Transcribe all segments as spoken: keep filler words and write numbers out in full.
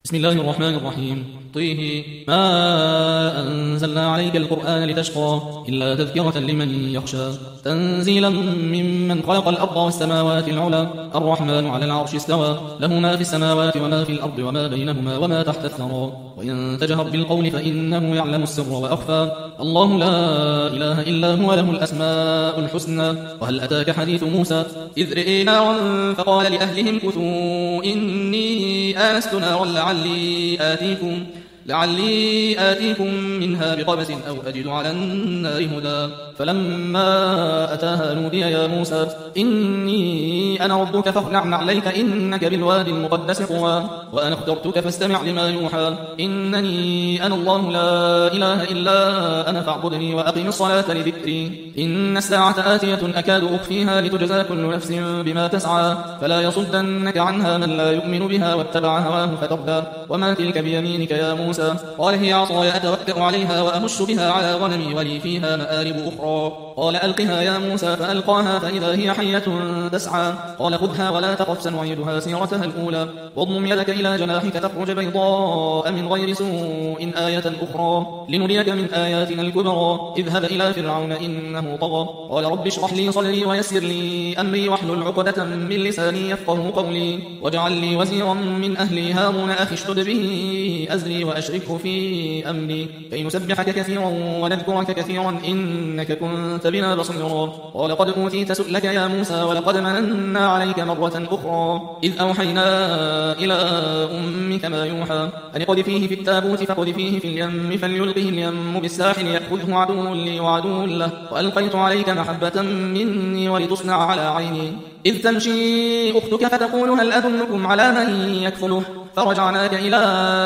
بسم الله الرحمن الرحيم. طه ما أنزلنا عليك القرآن لتشقى إلا تذكرة لمن يخشى تنزيلا ممن خلق الأرض والسماوات العلى الرحمن على العرش استوى له ما في السماوات وما في الأرض وما بينهما وما تحت الثرى وإن تجهر بالقول فإنه يعلم السر وأخفى الله لا إله إلا هو له الأسماء الحسنى. وهل أتاك حديث موسى إذ رئي نارا فقال لأهلهم كثوا إني آنست نارا لعلي آتيكم لعلي آتيكم منها بقبس أو أجد على النار هدى فلما أتاها نودي يا موسى إني أنا ربك فاخلع عليك إنك بالوادي المقدس طوى وأنا اخترتك فاستمع لما يوحى إنني أنا الله لا إله إلا أنا فاعبدني وأقم الصلاة لذكري إن الساعة آتية أكاد أخفيها لتجزى كل نفس بما تسعى فلا يصدنك عنها من لا يؤمن بها واتبع هواه فتردى وما تلك بيمينك يا موسى قال هي عصاي أتوكأ عليها وأهش بها على غنمي ولي فيها مآرب أخرى قال ألقها يا موسى فألقاها فإذا هي حية تسعى قال خذها ولا تخف سنعيدها سيرتها الأولى واضمم يدك إلى جناحك تخرج بيضاء من غير سوء آية أخرى لنريك من آياتنا الكبرى اذهب إلى فرعون إنه طغى قال رب اشرح لي صدري ويسر لي أمري واحلل عقدة من لساني يفقه قولي واجعل لي وزيرا من أهلي هارون أخي اشدد به أزري وأشركه في أمري كي نسبحك كثيرا ونذكرك كثيرا إنك كنت بنا بصيرا قال قد أوتيت سؤلك يا موسى ولقد مننا عليك مرة أخرى إذ أوحينا إلى أمك ما يوحى أن اقذفيه في التابوت فاقذفيه في اليم فليلقه اليم بالساحل يأخذه عدو لي وعدو له وألقيت عليك محبة مني ولتصنع على عيني إذ تمشي أختك فتقول هل أدلكم على من يكفله فرجعناك إلى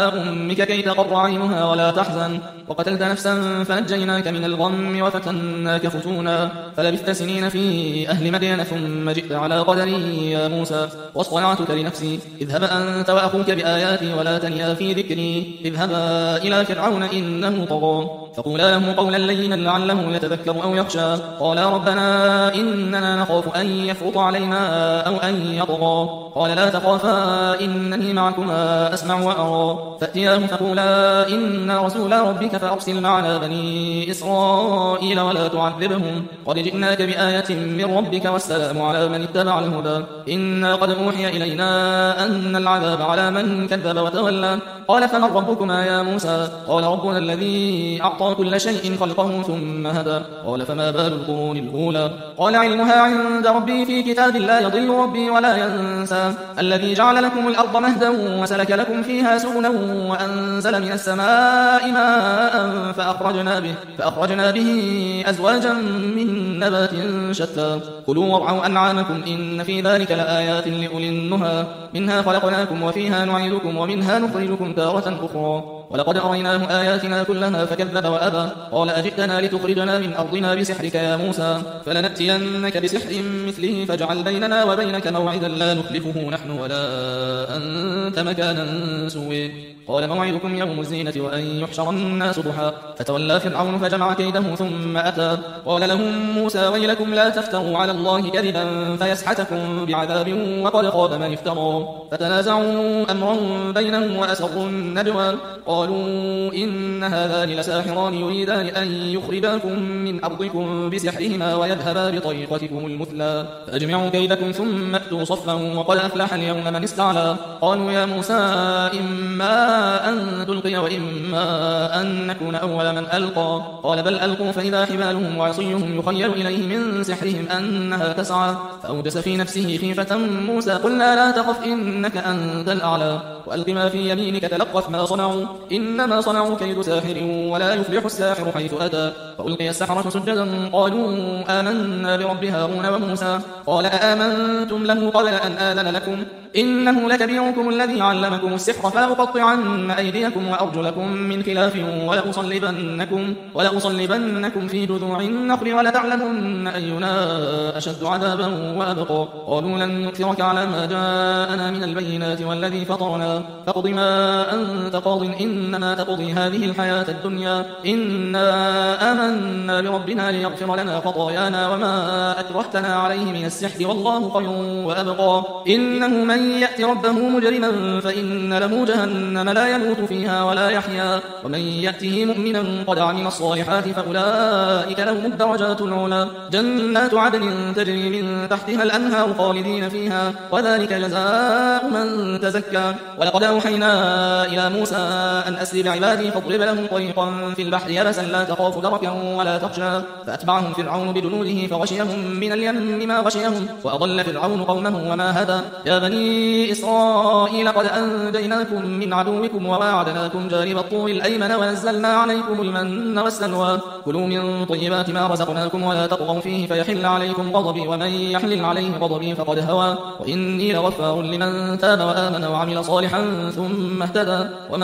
أمك كي تقر عينها ولا تحزن وقتلت نفسا فنجيناك من الغم وفتناك فتونا فلبثت سنين في أهل مدين ثم جئت على قدري يا موسى واصطنعتك لنفسي اذهب أنت وأخوك بآياتي ولا تنيا في ذكري اذهبا إلى فرعون إنه طغى فقولا له قولا لينا لعله يتذكر أو يخشى قالا ربنا إننا نخاف أن يفرط علينا أو أن يطغى قال لا تخافا إنني معكما أسمع وأرى فأتياه فقولا إنا رسول ربك فأرسل معنا بني إسرائيل ولا تعذبهم قد جئناك بآية من ربك والسلام على من اتبع الهدى إنا قد أوحي إلينا أن العذاب على من كذب وتولى قال فمن ربكما يا موسى قال ربنا الذي أعطى كل شيء خلقه ثم هدى قال فما بال القرون الأولى قال علمها عند ربي في كتاب لا يضل ربي ولا ينسى الذي جعل لكم الأرض مهدا وسلك لكم فيها سبلا وأنزل من السماء ماء فأخرجنا به, فأخرجنا به أزواجا من نبات شتى كلوا وارعوا أنعامكم إن في ذلك لآيات لأولي النهى منها خلقناكم وفيها نعيدكم ومنها نخرجكم تارة أخرى ولقد أريناه آياتنا كلها فكذب وأبى قال أجئتنا لتخرجنا من أرضنا بسحرك يا موسى فلنأتينك بسحر مثله فاجعل بيننا وبينك موعدا لا نخلفه نحن ولا أنت مكانا سوء قال موعدكم يوم الزينة وأن يحشر الناس ضحى فتولى فرعون فجمع كيده ثم أتى قال لهم موسى ويلكم لا تفتروا على الله كذبا فيسحتكم بعذاب وقد خاب من افترى فتنازعوا أمرا بينهم وأسروا النجوى قالوا إن هذان لساحران يريدان أن يخرجاكم من أرضكم بسحرهما ويذهبا بطريقتكم المثلى فأجمعوا كيدكم ثم أتوا صفا وقد أفلح اليوم من استعلى قالوا يا موسى إما أن تلقي وإما أن نكون أول من ألقى قال بل ألقوا فإذا حبالهم وعصيهم يخيل إليه من سحرهم أنها تسعى فأوجس في نفسه خيفة موسى قلنا لا تخف إنك أنت الأعلى وألق ما في يمينك تلقف ما صنعوا إنما صنعوا كيد ساحر ولا يفلح الساحر حيث أتى فألقي السحرة سجدا قالوا آمنا برب هارون وموسى قال أآمنتم له قبل أن آذن لكم إنه لكبيركم الذي علمكم السحر فلأقطعن أيديكم وأرجلكم من خلاف ولأصلبنكم, ولأصلبنكم في جذوع النخل ولتعلمن أينا أشد عذابا وأبقى قالوا لن نؤثرك على ما جاءنا من البينات والذي فطرنا فرجعوها فاقض ما أنت قاض إنما تقضي هذه الحياة الدنيا إنا آمنا بربنا ليغفر لنا خطايانا وما أكرهتنا عليه من السحر والله خير وأبقى إنه من يأت ربه مجرما فإن له جهنم لا يموت فيها ولا يحيا ومن يأته مؤمنا قد عمل الصالحات فأولئك لهم الدرجات العلى جنات عدن تجري من تحتها الأنهار خالدين فيها وذلك جزاء من تزكى ولقد أوحينا إلى موسى أن أسر بعبادي فاضرب لهم طريقا في البحر يبسا لا تخاف دركا ولا تخشى فأتبعهم فرعون بجنوده فغشيهم من اليم ما غشيهم وأضل فرعون قومه وما هدى يا بني إسرائيل قد أنجيناكم من عدوكم وواعدناكم جانب الطور الأيمن ونزلنا عليكم المن والسلوى كلوا من طيبات ما رزقناكم ولا تطغوا فيه فيحل عليكم غضبي ومن يحلل عليه غضبي فقد هوى وإني لغفار لمن تاب وآمن وعمل صالحا ثم اهتدى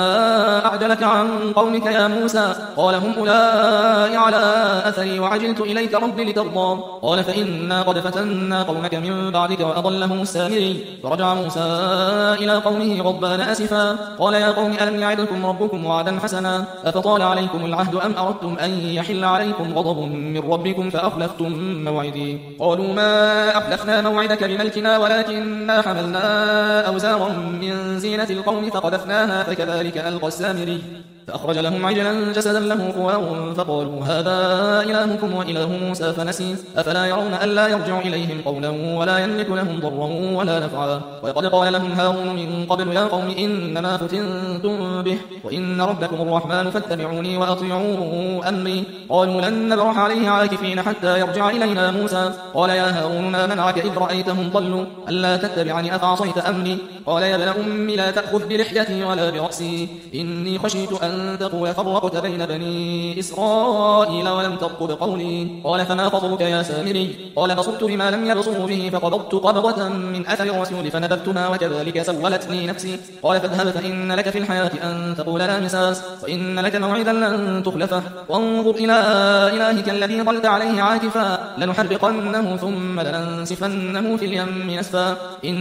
وما أعجلك عن قومك يا موسى قال هم أولئك على أثري وعجلت إليك ربي لترضى قال فإنا قد فتنا قومك من بعدك وأضلهم السامري فرجع موسى إلى قومه غضبان أسفا قال يا قوم ألم يعدكم ربكم وعدا حسنا أفطال عليكم العهد أم أردتم أن يحل عليكم غضب من ربكم فأخلفتم موعدي قالوا ما أخلفنا موعدك بملكنا ولكننا حملنا أوزارا من زينة القوم فقذفناها فكذلك ألقى السامري فأخرج لهم عجلا جسدا له خوار فقالوا هذا إلهكم وإله موسى فنسي أفلا يرون ألا يرجع إليهم قولا ولا يملك لهم ضرا ولا نفعا ولقد قال لهم هارون من قبل يا قوم إنما فتنتم به وإن ربكم الرحمن فاتبعوني وأطيعوا أمري قالوا لن نبرح عليه عاكفين حتى يرجع إلينا موسى قال يا هارون ما منعك إذ رأيتهم ضلوا ألا تتبعني أفعصيت أمري قال يا ابن أم لا تأخذ بلحيتي ولا برأسي إني خشيت أن أن تقول فرقت بين بني إسرائيل ولم ترقب قولي قال فما خطبك يا سامري قال بصرت بما لم يبصروا به فقبضت قبضة من أثر الرسول فنبذتها وكذلك سولت لي نفسي قال فاذهب فإن لك في الحياة أن تقول لا مساس وإن لك موعدا لن تخلفه وانظر إلى إلهك الذي ظلت عليه عاكفا لنحرقنه ثم لننسفنه في اليم نسفا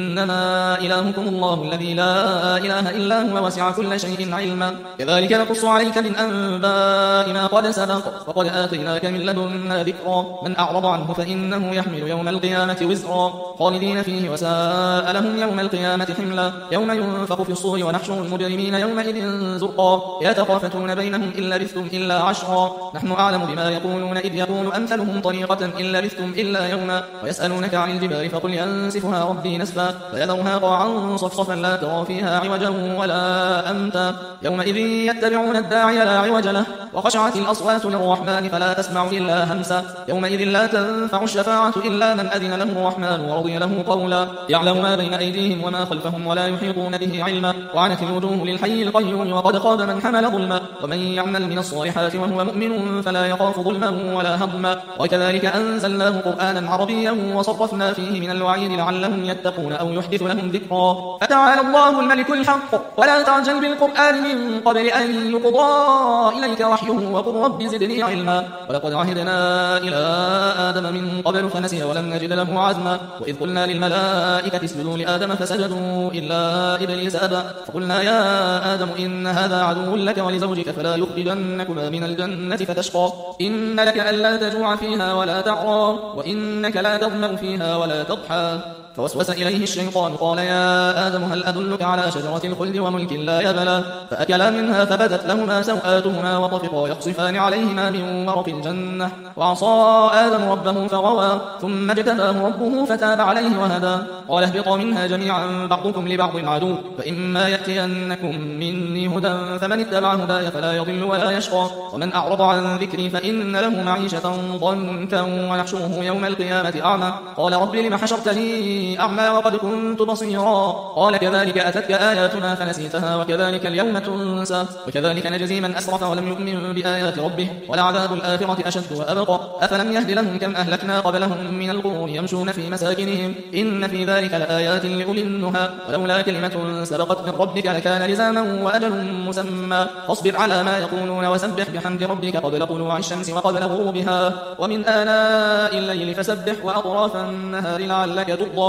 إنما إلهكم الله الذي لا إله إلا هو وسع كل شيء علما كذلك نقص عليك من أنباء ما قد سبق وقد آتيناك من لدنا ذكرا من أعرض عنه فإنه يحمل يوم القيامة وزرا خالدين فيه وساء لهم يوم القيامة حملا يوم ينفخ في الصور ونحشر المجرمين يومئذ زرقا يتخافتون بينهم إن لبثتم إلا عشرا نحن أعلم بما يقولون إذ يقول أمثلهم طريقة إن لبثتم إلا يوما ويسألونك عن الجبال فقل ينسفها ربي نسفا فيذرها قاعا صفصفا لا ترى فيها عوجا ولا أمتا يومئذ يتبعون الداعي لا عوج له وخشعت الأصوات للرحمن فلا تسمع إلا همسا يومئذ لا تنفع الشفاعة إلا من أذن له الرحمن ورضي له قولا يعلم ما بين أيديهم وما خلفهم ولا يحيطون به علما وعنت الوجوه للحي القيوم وقد خاب من حمل ظلما ومن يعمل من الصالحات وهو مؤمن فلا يخاف ظلما ولا هضما وكذلك أنزلناه قرآنا عربيا وصرفنا فيه من الوعيد لعلهم يتقون أو يحدث لهم ذكرا فتعالى الله الملك الحق ولا تعجل بالقرآن من قبل أن يقضى إليك وحيه وقل رب زدني علما ولقد عهدنا إلى آدم من قبل فنسي ولم نجد له عزما وإذ قلنا للملائكة اسجدوا لآدم فسجدوا إلا إبليس أبى فقلنا يا آدم إن هذا عدو لك ولزوجك فلا يخرجنكما من الجنة فتشقى إن لك ألا تجوع فيها ولا تعرى وإنك لا تظمأ فيها ولا تضحى فوسوس إليه الشيطان قال يا آدم هل أدلك على شجرة الخلد وملك لا يبلى فأكلا منها فبدت لهما سوآتهما وطفقا يخصفان عليهما من ورق الجنة وعصى آدم ربه فغوى ثم اجتباه ربه فتاب عليه وهدى قال اهبطا منها جميعا بعضكم لبعض عدو فإما يأتينكم مني هدى فمن اتبع هداي فلا يضل ولا يشقى ومن أعرض عن ذكري فإن له معيشة ضنكا ونحشره يوم القيامة أعمى قال رب لم حشرتني أعمى وقد كنت بصيرا قال كذلك أتتك آياتنا فنسيتها وكذلك اليوم تنسى وكذلك نجزي من أسرف ولم يؤمن بآيات ربه ولعذاب الآخرة أشد وأبقى أفلم يهد لهم كم أهلكنا قبلهم من القرون يمشون في مساكنهم إن في ذلك لآيات لأولي النهى ولولا كلمة سبقت من ربك لكان لزاما وأجل مسمى فاصبر على ما يقولون وسبح بحمد ربك قبل طلوع الشمس وقبل غروبها ومن آناء الليل فسبح وأطراف النهار لعلك ترضى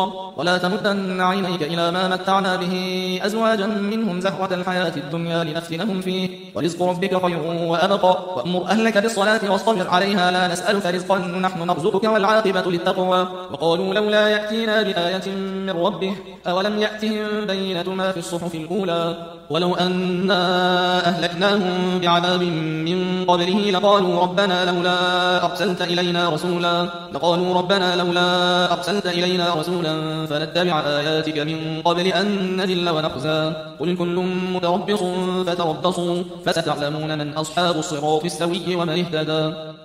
رزقا ولا تمدن عينيك إلى ما متعنا به أزواجا منهم زهرة الحياة الدنيا لنفتنهم فيه ورزق ربك خير وأبقى وأمر أهلك بالصلاة واصطبر عليها لا نسألك رزقا نحن نرزقك والعاقبة للتقوى وقالوا لولا يأتينا بآية من ربه أولم يأتهم بينة ما في الصحف الأولى ولو أنا أهلكناهم بعذاب من قبله لقالوا ربنا لولا أرسلت إلينا رسولا لقالوا ربنا لولا أرسلت إلينا رسولا فنتبع آياتك من قبل أن نذل ونخزى قل كل متربص فتربصوا فستعلمون من أصحاب الصراط السوي ومن اهتدى